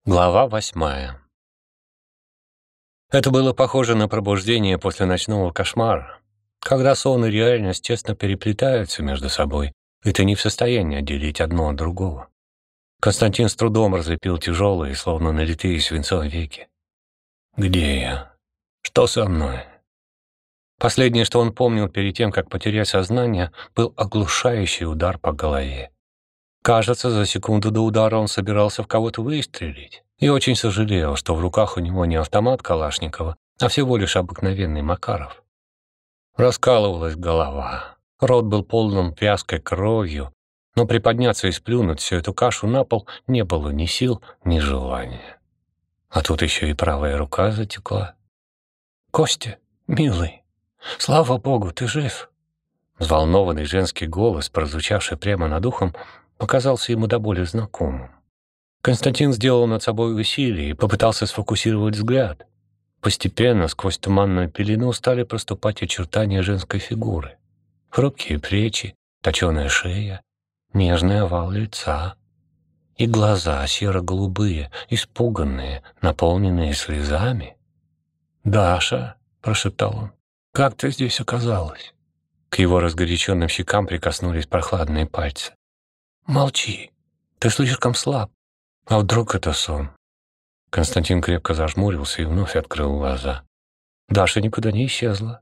Глава 8. Это было похоже на пробуждение после ночного кошмара, когда сон и реальность тесно переплетаются между собой, и ты не в состоянии отделить одно от другого. Константин с трудом разлепил тяжелые, словно налитые свинцом веки. «Где я? Что со мной?» Последнее, что он помнил перед тем, как потерять сознание, был оглушающий удар по голове. Кажется, за секунду до удара он собирался в кого-то выстрелить и очень сожалел, что в руках у него не автомат Калашникова, а всего лишь обыкновенный Макаров. Раскалывалась голова, рот был полон вязкой кровью, но приподняться и сплюнуть всю эту кашу на пол не было ни сил, ни желания. А тут еще и правая рука затекла. «Костя, милый, слава богу, ты жив!» Взволнованный женский голос, прозвучавший прямо над ухом, показался ему до боли знакомым. Константин сделал над собой усилие и попытался сфокусировать взгляд. Постепенно сквозь туманную пелену стали проступать очертания женской фигуры. Хрупкие плечи, точеная шея, нежный овал лица и глаза серо-голубые, испуганные, наполненные слезами. «Даша», — прошептал он, — «как ты здесь оказалась?» К его разгоряченным щекам прикоснулись прохладные пальцы. «Молчи, ты слишком слаб. А вдруг это сон?» Константин крепко зажмурился и вновь открыл глаза. Даша никуда не исчезла.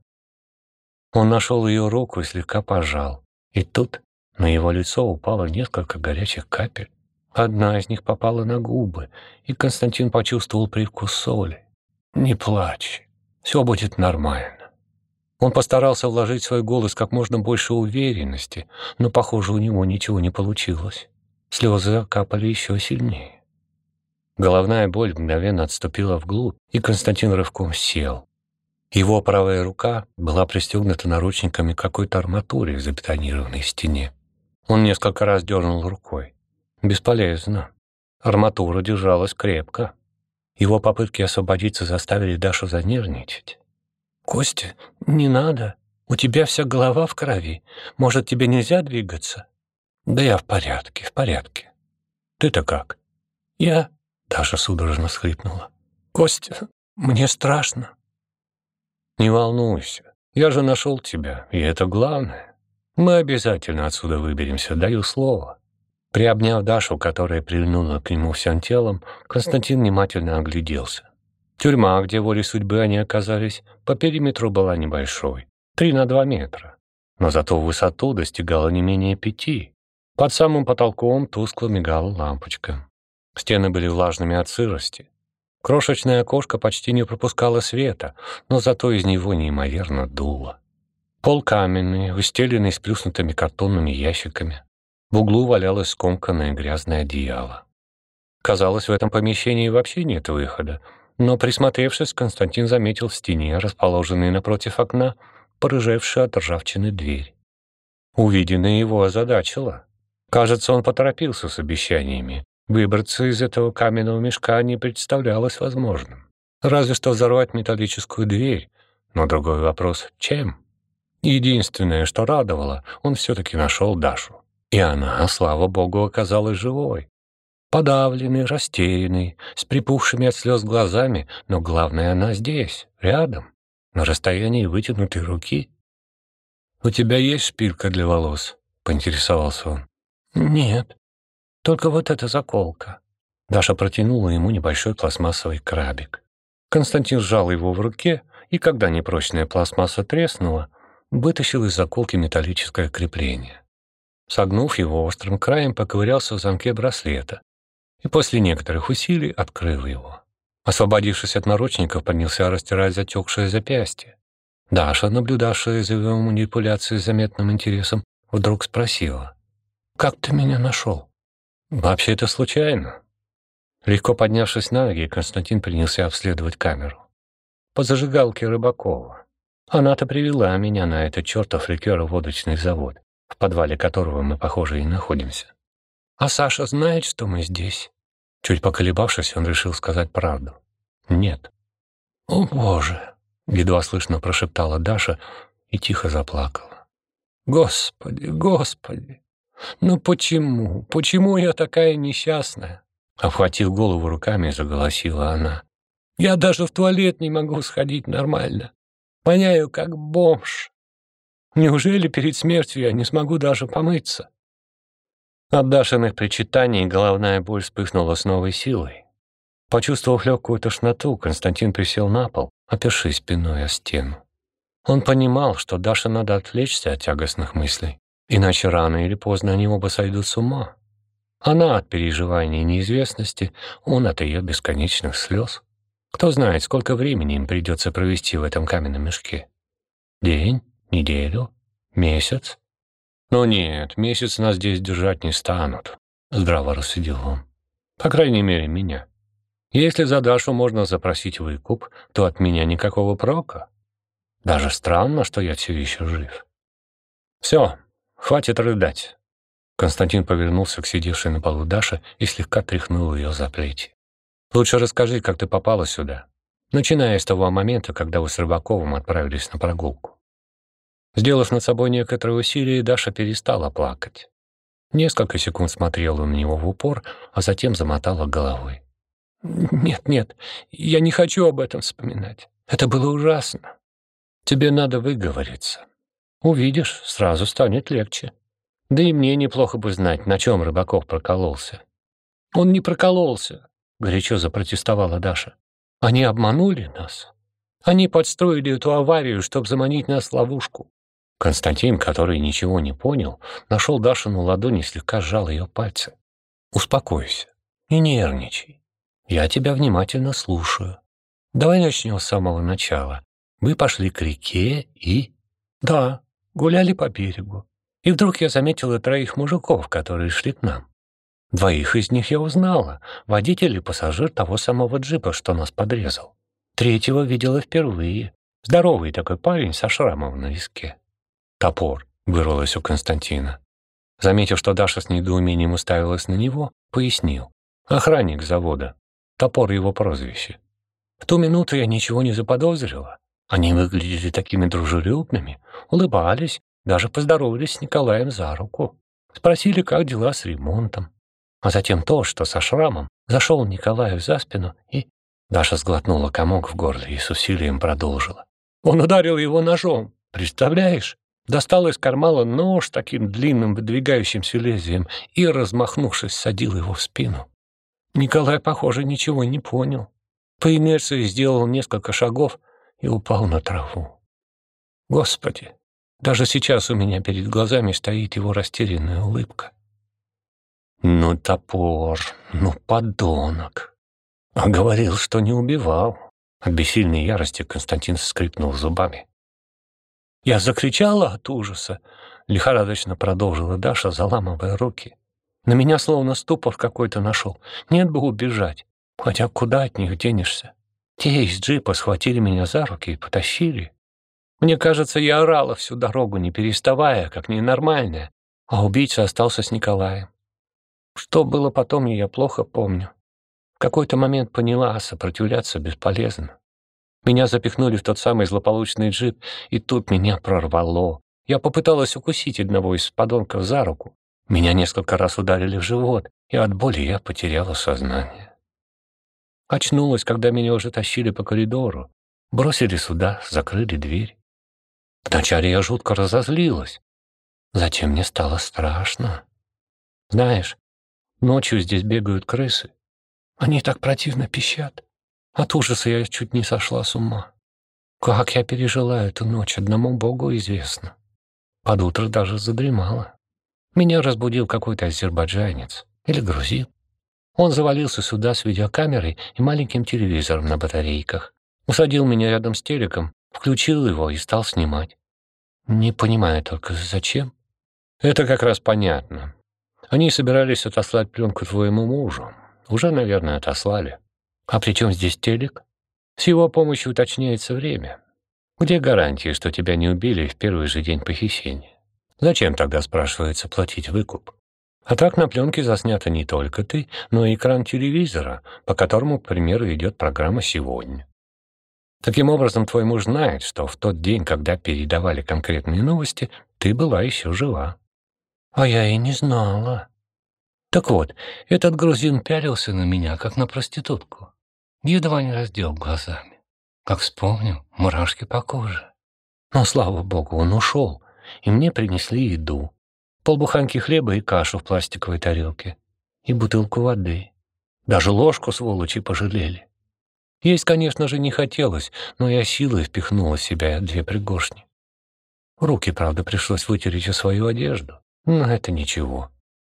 Он нашел ее руку и слегка пожал. И тут на его лицо упало несколько горячих капель. Одна из них попала на губы, и Константин почувствовал привкус соли. «Не плачь, все будет нормально». Он постарался вложить в свой голос как можно больше уверенности, но, похоже, у него ничего не получилось. Слезы капали еще сильнее. Головная боль мгновенно отступила вглубь, и Константин рывком сел. Его правая рука была пристегнута наручниками к какой-то арматуре в забетонированной стене. Он несколько раз дернул рукой. Бесполезно. Арматура держалась крепко. Его попытки освободиться заставили Дашу занервничать. «Костя, не надо. У тебя вся голова в крови. Может, тебе нельзя двигаться?» «Да я в порядке, в порядке. Ты-то как?» «Я...» — Даша судорожно всхлипнула. «Костя, мне страшно». «Не волнуйся. Я же нашел тебя, и это главное. Мы обязательно отсюда выберемся, даю слово». Приобняв Дашу, которая прильнула к нему всем телом, Константин внимательно огляделся. Тюрьма, где волей судьбы они оказались, по периметру была небольшой, 3 на 2 метра, но зато в высоту достигала не менее 5. Под самым потолком тускло мигала лампочка. Стены были влажными от сырости. Крошечное окошко почти не пропускало света, но зато из него неимоверно дуло. Пол каменный, выстеленный сплюснутыми картонными ящиками. В углу валялось скомканное грязное одеяло. Казалось, в этом помещении вообще нет выхода, но, присмотревшись, Константин заметил в стене, расположенной напротив окна, порыжевшую от ржавчины дверь. Увиденное его озадачило. Кажется, он поторопился с обещаниями. Выбраться из этого каменного мешка не представлялось возможным. Разве что взорвать металлическую дверь. Но другой вопрос — чем? Единственное, что радовало, он все-таки нашел Дашу. И она, слава богу, оказалась живой. Подавленный, растерянный, с припухшими от слез глазами, но главное, она здесь, рядом, на расстоянии вытянутой руки. «У тебя есть шпилька для волос?» — поинтересовался он. «Нет, только вот эта заколка». Даша протянула ему небольшой пластмассовый крабик. Константин сжал его в руке, и когда непрочная пластмасса треснула, вытащил из заколки металлическое крепление. Согнув его острым краем, поковырялся в замке браслета и после некоторых усилий открыл его. Освободившись от наручников, принялся растирать затекшее запястье. Даша, наблюдавшая за его манипуляцией с заметным интересом, вдруг спросила: «Как ты меня нашел?» «Вообще-то случайно». Легко поднявшись на ноги, Константин принялся обследовать камеру. «По зажигалке Рыбакова. Она-то привела меня на этот чертов ликероводочный завод, в подвале которого мы, похоже, и находимся. А Саша знает, что мы здесь?» Чуть поколебавшись, он решил сказать правду. «Нет». «О, Боже!» — едва слышно прошептала Даша и тихо заплакала. «Господи, Господи! Ну почему? Почему я такая несчастная?» Обхватив голову руками, заголосила она. «Я даже в туалет не могу сходить нормально. Воняю, как бомж. Неужели перед смертью я не смогу даже помыться?» От Дашиных причитаний головная боль вспыхнула с новой силой. Почувствовав легкую тошноту, Константин присел на пол, опершись спиной о стену. Он понимал, что Даше надо отвлечься от тягостных мыслей, иначе рано или поздно они оба сойдут с ума. Она от переживаний неизвестности, он от ее бесконечных слез. Кто знает, сколько времени им придется провести в этом каменном мешке. День, неделю, месяц? Но нет, месяц нас здесь держать не станут, здраво рассудил он. По крайней мере, меня. Если за Дашу можно запросить выкуп, то от меня никакого прока. Даже странно, что я все еще жив. Все, хватит рыдать. Константин повернулся к сидевшей на полу Даше и слегка тряхнул ее за плечи. Лучше расскажи, как ты попала сюда, начиная с того момента, когда вы с Рыбаковым отправились на прогулку. Сделав над собой некоторое усилие, Даша перестала плакать. Несколько секунд смотрела на него в упор, а затем замотала головой. «Нет, нет, я не хочу об этом вспоминать. Это было ужасно. Тебе надо выговориться. Увидишь, сразу станет легче. Да и мне неплохо бы знать, на чем Рыбаков прокололся». «Он не прокололся», — горячо запротестовала Даша. «Они обманули нас. Они подстроили эту аварию, чтобы заманить нас в ловушку». Константин, который ничего не понял, нашел Дашину ладонь и слегка сжал ее пальцы. «Успокойся, не нервничай. Я тебя внимательно слушаю. Давай начнем с самого начала. Вы пошли к реке и...» «Да, гуляли по берегу. И вдруг я заметила 3 мужиков, которые шли к нам. 2 из них я узнала, водитель и пассажир того самого джипа, что нас подрезал. 3-го видела впервые. Здоровый такой парень со шрамом на виске». «Топор», — вырвалось у Константина. Заметив, что Даша с недоумением уставилась на него, пояснил. «Охранник завода. Топор — его прозвище. В ту минуту я ничего не заподозрила. Они выглядели такими дружелюбными, улыбались, даже поздоровались с Николаем за руку. Спросили, как дела с ремонтом. А затем то, что со шрамом, зашел Николаю за спину и...» Даша сглотнула комок в горле и с усилием продолжила. «Он ударил его ножом, представляешь? Достал из кармана нож таким длинным выдвигающимся лезвием и, размахнувшись, садил его в спину. Николай, похоже, ничего не понял. По инерции сделал несколько шагов и упал на траву. Господи, даже сейчас у меня перед глазами стоит его растерянная улыбка. Ну, топор, ну, подонок. А говорил, что не убивал. От бессильной ярости Константин скрипнул зубами. Я закричала от ужаса, лихорадочно продолжила Даша, заламывая руки. На меня словно ступор какой-то нашел. Нет бы убежать. Хотя куда от них денешься? Те из джипа схватили меня за руки и потащили. Мне кажется, я орала всю дорогу, не переставая, как ненормальная, а убийца остался с Николаем. Что было потом, я плохо помню. В какой-то момент поняла, сопротивляться бесполезно. Меня запихнули в тот самый злополучный джип, и тут меня прорвало. Я попыталась укусить одного из подонков за руку. Меня несколько раз ударили в живот, и от боли я потеряла сознание. Очнулась, когда меня уже тащили по коридору. Бросили сюда, закрыли дверь. Вначале я жутко разозлилась. Затем мне стало страшно. Знаешь, ночью здесь бегают крысы. Они так противно пищат. От ужаса я чуть не сошла с ума. Как я пережила эту ночь, одному Богу известно. Под утро даже задремала. Меня разбудил какой-то азербайджанец или грузин. Он завалился сюда с видеокамерой и маленьким телевизором на батарейках. Усадил меня рядом с телеком, включил его и стал снимать. Не понимаю только, зачем? Это как раз понятно. Они собирались отослать пленку твоему мужу. Уже, наверное, отослали. А при чем здесь телек? С его помощью уточняется время. Где гарантии, что тебя не убили в первый же день похищения? Зачем тогда, спрашивается, платить выкуп? А так на пленке заснято не только ты, но и экран телевизора, по которому, к примеру, идет программа «Сегодня». Таким образом, твой муж знает, что в тот день, когда передавали конкретные новости, ты была еще жива. А я и не знала. Так вот, этот грузин пялился на меня, как на проститутку. Едва не раздел глазами. Как вспомню, мурашки по коже. Но, слава богу, он ушел, и мне принесли еду. Полбуханки хлеба и кашу в пластиковой тарелке. И бутылку воды. Даже ложку, сволочи, пожалели. Есть, конечно же, не хотелось, но я силой впихнула в себя 2 пригоршни. Руки, правда, пришлось вытереть о свою одежду, но это ничего.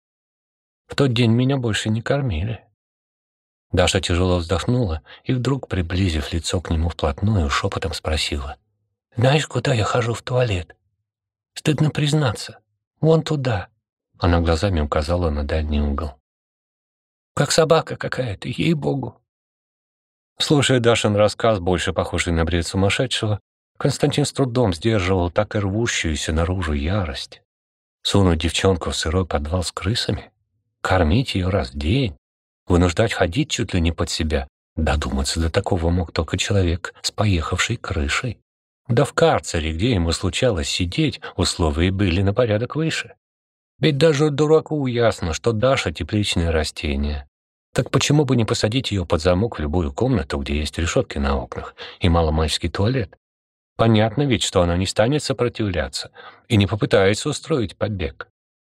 В тот день меня больше не кормили. Даша тяжело вздохнула и вдруг, приблизив лицо к нему вплотную, шепотом спросила: «Знаешь, куда я хожу в туалет? Стыдно признаться. Вон туда». Она глазами указала на дальний угол. «Как собака какая-то, ей-богу». Слушая Дашин рассказ, больше похожий на бред сумасшедшего, Константин с трудом сдерживал так и рвущуюся наружу ярость. Сунуть девчонку в сырой подвал с крысами? Кормить ее раз в день? Вынуждать ходить чуть ли не под себя? Додуматься до такого мог только человек с поехавшей крышей. Да в карцере, где ему случалось сидеть, условия были на порядок выше. Ведь даже дураку ясно, что Даша — тепличное растение. Так почему бы не посадить ее под замок в любую комнату, где есть решетки на окнах и маломальский туалет? Понятно ведь, что она не станет сопротивляться и не попытается устроить побег.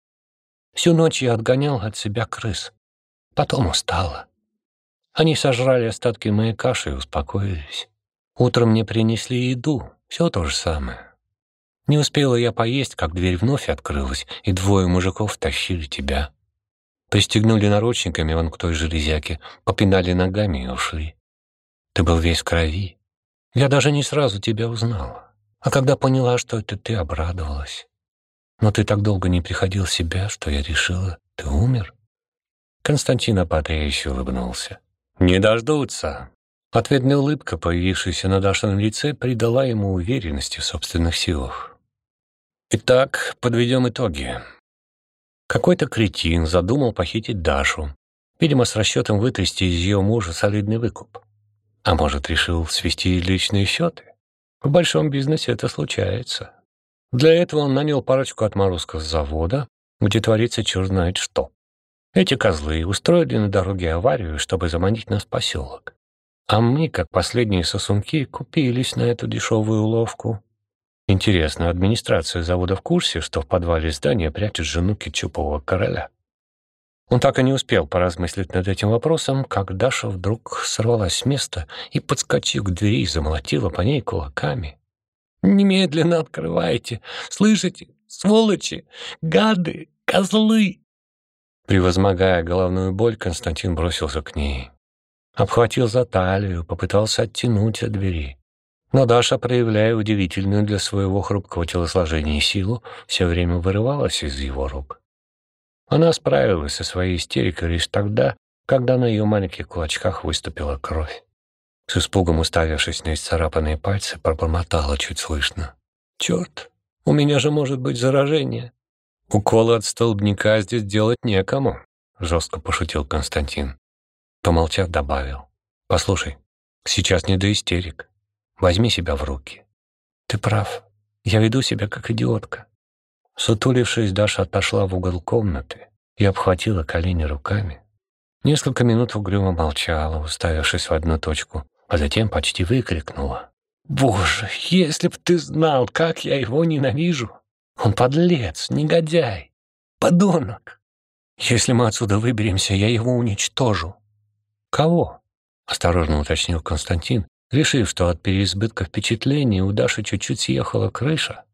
Всю ночь я отгонял от себя крыс. Потом устала. Они сожрали остатки моей каши и успокоились. Утром мне принесли еду, все то же самое. Не успела я поесть, как дверь вновь открылась, и 2 мужиков тащили тебя. Пристегнули наручниками вон к той железяке, попинали ногами и ушли. Ты был весь в крови. Я даже не сразу тебя узнала. А когда поняла, что это ты, обрадовалась. Но ты так долго не приходил в себя, что я решила, ты умер. Константин ободряюще улыбнулся. «Не дождутся». Ответная улыбка, появившаяся на Дашином лице, придала ему уверенности в собственных силах. Итак, подведем итоги. Какой-то кретин задумал похитить Дашу, видимо, с расчетом вытрясти из ее мужа солидный выкуп. А может, решил свести личные счеты? В большом бизнесе это случается. Для этого он нанял парочку отморозков с завода, где творится черт знает что. Эти козлы устроили на дороге аварию, чтобы заманить нас в поселок. А мы, как последние сосунки, купились на эту дешевую уловку. Интересно, администрация завода в курсе, что в подвале здания прячут жену кетчупового короля? Он так и не успел поразмыслить над этим вопросом, как Даша вдруг сорвалась с места и, подскочив к двери, замолотила по ней кулаками. «Немедленно открывайте! Слышите? Сволочи! Гады! Козлы!» Превозмогая головную боль, Константин бросился к ней. Обхватил за талию, попытался оттянуть от двери. Но Даша, проявляя удивительную для своего хрупкого телосложения силу, все время вырывалась из его рук. Она справилась со своей истерикой лишь тогда, когда на ее маленьких кулачках выступила кровь. С испугом уставившись на исцарапанные пальцы, пробормотала чуть слышно: «Черт, у меня же может быть заражение». «Уколы от столбняка здесь делать некому», — жестко пошутил Константин. Помолчав, добавил: «Послушай, сейчас не до истерик. Возьми себя в руки. Ты прав, я веду себя как идиотка». Сутулившись, Даша отошла в угол комнаты и обхватила колени руками. Несколько минут угрюмо молчала, уставившись в одну точку, а затем почти выкрикнула: «Боже, если б ты знал, как я его ненавижу! Он подлец, негодяй, подонок! Если мы отсюда выберемся, я его уничтожу». «Кого?» — осторожно уточнил Константин, решив, что от переизбытка впечатлений у Даши чуть-чуть съехала крыша.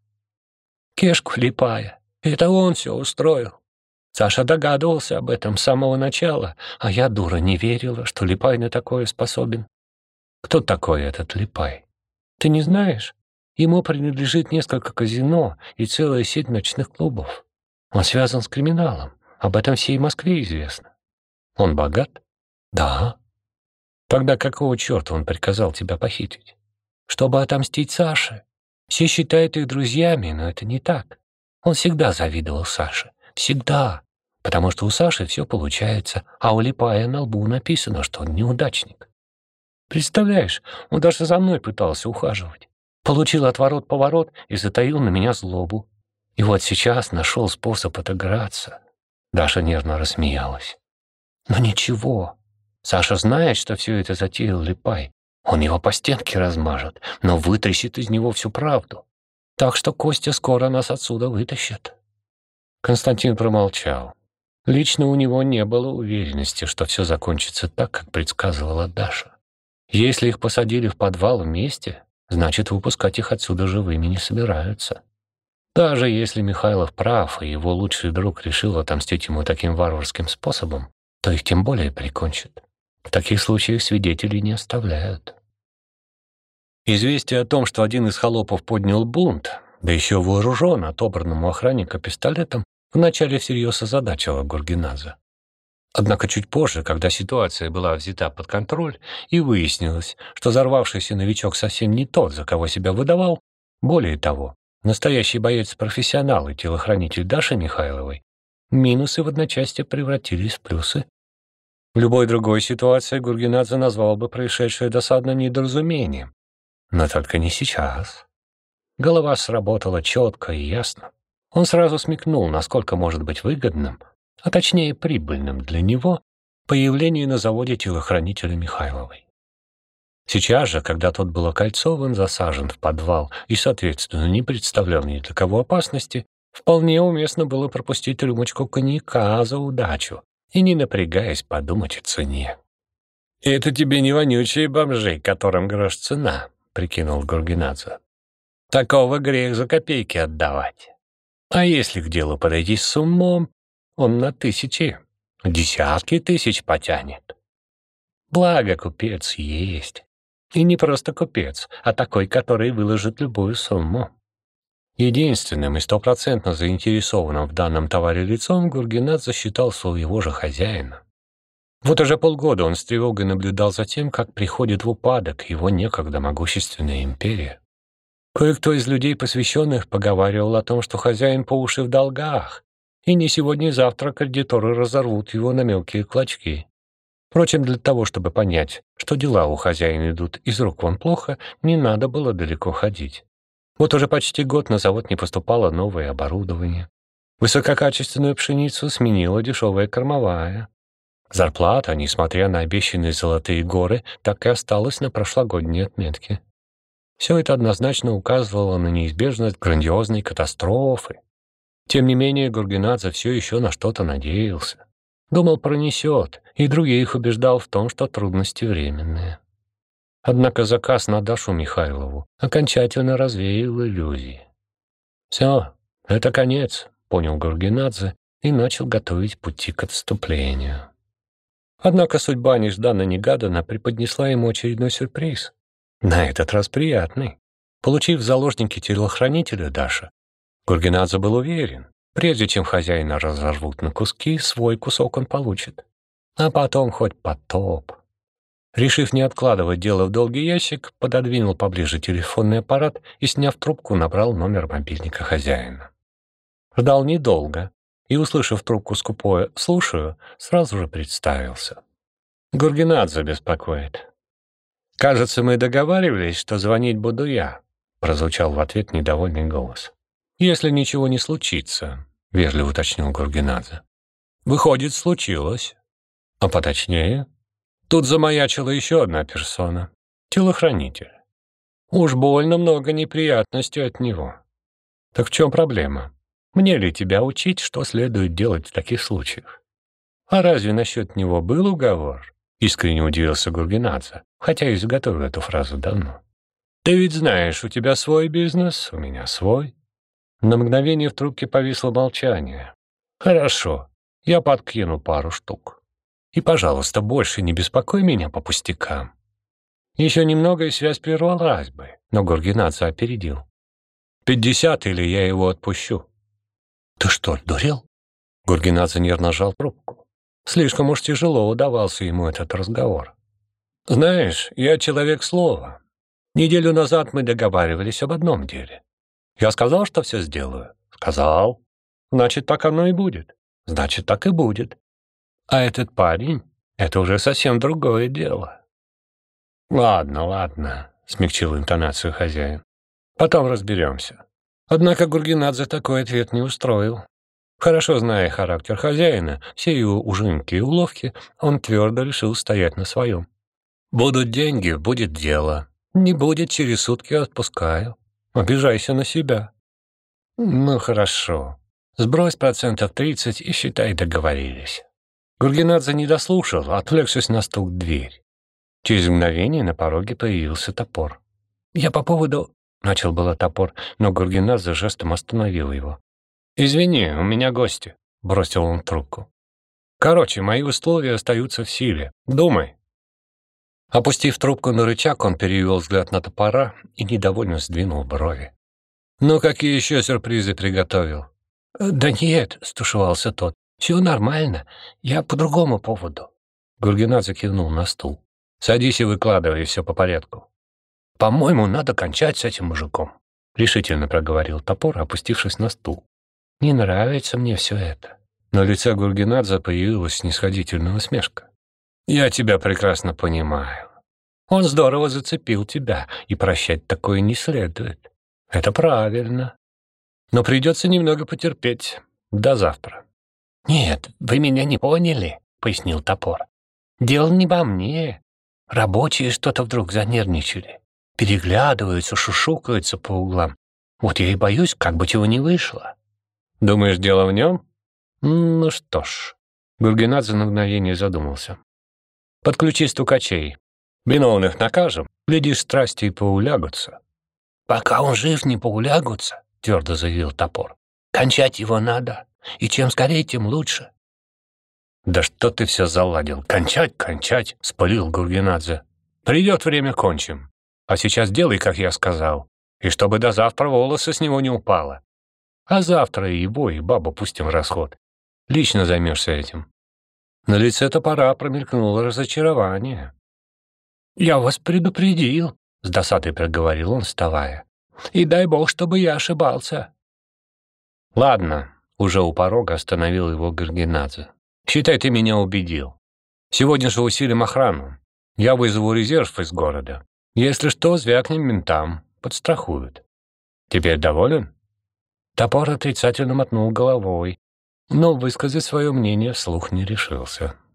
«Кешку Липая. Это он все устроил. Саша догадывался об этом с самого начала, а я, дура, не верила, что Липай на такое способен». «Кто такой этот Липай? Ты не знаешь? Ему принадлежит несколько казино и целая сеть ночных клубов. Он связан с криминалом. Об этом всей Москве известно. Он богат?» «Да». «Тогда какого черта он приказал тебя похитить?» «Чтобы отомстить Саше. Все считают их друзьями, но это не так. Он всегда завидовал Саше. Всегда. Потому что у Саши все получается, а у Липая на лбу написано, что он неудачник. Представляешь, он даже за мной пытался ухаживать. Получил отворот-поворот и затаил на меня злобу. И вот сейчас нашел способ отыграться. Даша нервно рассмеялась. Но ничего. Саша знает, что все это затеял Липай. Он его по стенке размажет, но вытрясет из него всю правду. Так что Костя скоро нас отсюда вытащит. Константин промолчал. Лично у него не было уверенности, что все закончится так, как предсказывала Даша. Если их посадили в подвал вместе, значит, выпускать их отсюда живыми не собираются. Даже если Михайлов прав, и его лучший друг решил отомстить ему таким варварским способом, то их тем более прикончат. В таких случаях свидетелей не оставляют. Известие о том, что один из холопов поднял бунт, да еще вооружен отобранным у охранника пистолетом, вначале всерьез озадачило Гургенадзе. Однако чуть позже, когда ситуация была взята под контроль и выяснилось, что взорвавшийся новичок совсем не тот, за кого себя выдавал, более того, настоящий боец-профессионал и телохранитель Даши Михайловой, минусы в одночасье превратились в плюсы. В любой другой ситуации Гургенадзе назвал бы происшедшее досадным недоразумением. Но только не сейчас. Голова сработала четко и ясно. Он сразу смекнул, насколько может быть выгодным, а точнее прибыльным для него, появление на заводе телохранителя Михайловой. Сейчас же, когда тот был окольцован, засажен в подвал и, соответственно, не представлял ни для кого опасности, вполне уместно было пропустить рюмочку коньяка за удачу и, не напрягаясь, подумать о цене. «Это тебе не вонючие бомжи, которым грош цена», — прикинул Гургенадзе. «Такого грех за копейки отдавать. А если к делу подойти с умом, он на тысячи, десятки тысяч потянет. Благо купец есть. И не просто купец, а такой, который выложит любую сумму». Единственным и стопроцентно заинтересованным в данном товаре лицом Гургенадзе считал своего же хозяина. Вот уже полгода он с тревогой наблюдал за тем, как приходит в упадок его некогда могущественная империя. Кое-кто из людей, посвященных, поговаривал о том, что хозяин по уши в долгах, и не сегодня-завтра кредиторы разорвут его на мелкие клочки. Впрочем, для того, чтобы понять, что дела у хозяина идут из рук вон плохо, не надо было далеко ходить. Вот уже почти год на завод не поступало новое оборудование. Высококачественную пшеницу сменила дешевая кормовая. Зарплата, несмотря на обещанные золотые горы, так и осталась на прошлогодней отметке. Все это однозначно указывало на неизбежность грандиозной катастрофы. Тем не менее, Гургенадзе все еще на что-то надеялся. Думал, пронесет, и других убеждал в том, что трудности временные. Однако заказ на Дашу Михайлову окончательно развеял иллюзии. «Все, это конец», — понял Гургенадзе и начал готовить пути к отступлению. Однако судьба нежданно-негаданно преподнесла ему очередной сюрприз. На этот раз приятный. Получив в заложники телохранителя Даша, Гургенадзе был уверен, прежде чем хозяина разорвут на куски, свой кусок он получит. А потом хоть потоп. Решив не откладывать дело в долгий ящик, пододвинул поближе телефонный аппарат и, сняв трубку, набрал номер мобильника хозяина. Ждал недолго и, услышав трубку скупое «слушаю», сразу же представился. «Гургенадзе беспокоит». «Кажется, мы договаривались, что звонить буду я», — прозвучал в ответ недовольный голос. «Если ничего не случится», — вежливо уточнил Гургенадзе. «Выходит, случилось. А поточнее?» Тут замаячила еще одна персона — телохранитель. Уж больно много неприятностей от него. Так в чем проблема? Мне ли тебя учить, что следует делать в таких случаях? А разве насчет него был уговор? Искренне удивился Гургенадзе, хотя и изготовил эту фразу давно. Ты ведь знаешь, у тебя свой бизнес, у меня свой. На мгновение в трубке повисло молчание. Хорошо, я подкину пару штук. И, пожалуйста, больше не беспокой меня по пустякам. Еще немного, и связь прервалась бы, но Гургенадзе опередил. 50 или я его отпущу. Ты что, дурел? Гургенадзе нервно сжал трубку. Слишком уж тяжело удавался ему этот разговор. Знаешь, я человек слова. Неделю назад мы договаривались об одном деле. Я сказал, что все сделаю. Сказал. Значит, так оно и будет. Значит, так и будет. А этот парень — это уже совсем другое дело. Ладно, — смягчил интонацию хозяин. Потом разберемся. Однако Гургенадзе такой ответ не устроил. Хорошо зная характер хозяина, все его ужимки и уловки, он твердо решил стоять на своем. «Будут деньги, будет дело. Не будет, через сутки отпускаю. Обижайся на себя». «Ну, хорошо. Сбрось 30% и считай, договорились». Гургенадзе не дослушал, отвлекшись на стук в дверь. Через мгновение на пороге появился Топор. «Я по поводу...» — начал было Топор, но Гургенадзе жестом остановил его. «Извини, у меня гости», — бросил он трубку. «Короче, мои условия остаются в силе. Думай». Опустив трубку на рычаг, он перевел взгляд на Топора и недовольно сдвинул брови. «Ну, какие еще сюрпризы приготовил?» «Да нет», — стушевался тот, — «все нормально. Я по другому поводу». Гургенадзе кивнул на стул. «Садись и выкладывай все по порядку». «По-моему, надо кончать с этим мужиком», — решительно проговорил Топор, опустившись на стул. «Не нравится мне все это». На лице Гургенадзе появилась снисходительная усмешка. «Я тебя прекрасно понимаю. Он здорово зацепил тебя, и прощать такое не следует. Это правильно. Но придется немного потерпеть. До завтра». «Нет, вы меня не поняли», — пояснил Топор. «Дело не во мне. Рабочие что-то вдруг занервничали. Переглядываются, шушукаются по углам. Вот я и боюсь, как бы чего не вышло». «Думаешь, дело в нем?» «Ну что ж». Гургенадзе на мгновение задумался. «Подключи стукачей. Виновных накажем, глядишь, страсти и поулягутся». «Пока он жив, не поулягутся», — твердо заявил Топор. «Кончать его надо, и чем скорее, тем лучше». «Да что ты все заладил? Кончать, кончать!» — спалил Гургенадзе. «Придет время, кончим. А сейчас делай, как я сказал, и чтобы до завтра волосы с него не упало. А завтра и его, и бабу пустим в расход. Лично займешься этим». На лице Топора промелькнуло разочарование. «Я вас предупредил», — с досадой проговорил он, вставая. «И дай бог, чтобы я ошибался». «Ладно», — уже у порога остановил его Гургенадзе. «Считай, ты меня убедил. Сегодня же усилим охрану. Я вызову резерв из города. Если что, звякнем ментам, подстрахуют. Теперь доволен?» Топор отрицательно мотнул головой, но высказать свое мнение вслух не решился.